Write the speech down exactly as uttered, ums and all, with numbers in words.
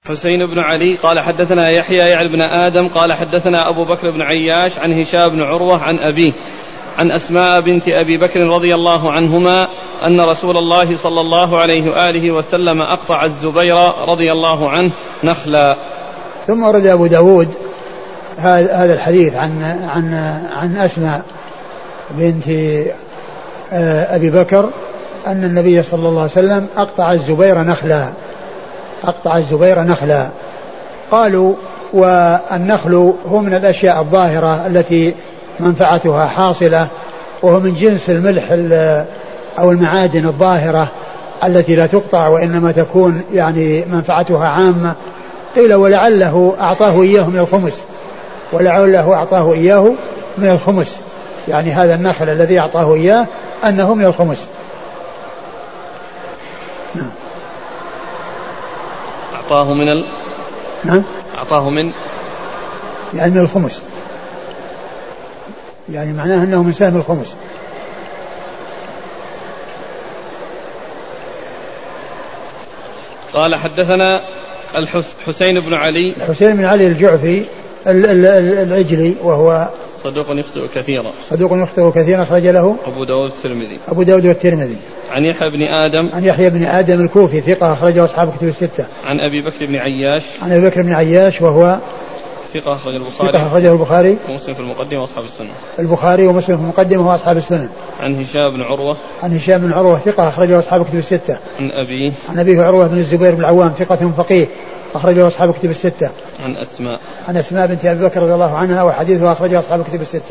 حسين بن علي قال حدثنا يحيى يعني بن آدم قال حدثنا أبو بكر بن عياش عن هشام بن عروة عن أبيه عن أسماء بنت أبي بكر رضي الله عنهما أن رسول الله صلى الله عليه وآله وسلم أقطع الزبير رضي الله عنه نخلا. ثم ورد أبو داود هذا الحديث عن, عن, عن أسماء بنت أبي بكر أن النبي صلى الله عليه وسلم أقطع الزبير نخلا أقطع الزبير نخلا. قالوا والنخل هو من الأشياء الظاهرة التي منفعتها حاصلة، وهو من جنس الملح أو المعادن الظاهرة التي لا تقطع وإنما تكون يعني منفعتها عامة. قيل ولعله أعطاه إياه من الخمس ولعله أعطاه إياه من الخمس يعني هذا النخل الذي أعطاه إياه أنه من الخمس. نعم. أعطاه من ال... نعم. أعطاه من يعني من الخمس، يعني معناه أنه من سهم الخمس. قال حدثنا الحسين بن علي الحسين بن علي الجعفي العجلي وهو صدوق يخطئ كثيرا صدوق يخطئ كثيرا أخرج له أبو داود والترمذي أبو داود والترمذي. عن يحيى بن آدم عن يحيى بن آدم الكوفي ثقة أخرجه أصحاب كتب الستة. عن أبي بكر بن عياش عن أبي بكر بن عياش وهو ثقة أخرجه البخاري ثقة أخرجه البخاري ومسلم في المقدمة وأصحاب السنة. البخاري ومسلم في المقدمة وأصحاب السنة. عن هشام بن عروة عن هشام بن عروة ثقة أخرجه أصحاب كتب الستة. عن أبيه عن أبيه عروة بن الزبير بن العوام ثقة فقيه أخرجه أصحاب كتب الستة. عن أسماء عن أسماء بنت أبي بكر رضي الله عنها وحديثها أخرجه أصحاب كتب الستة.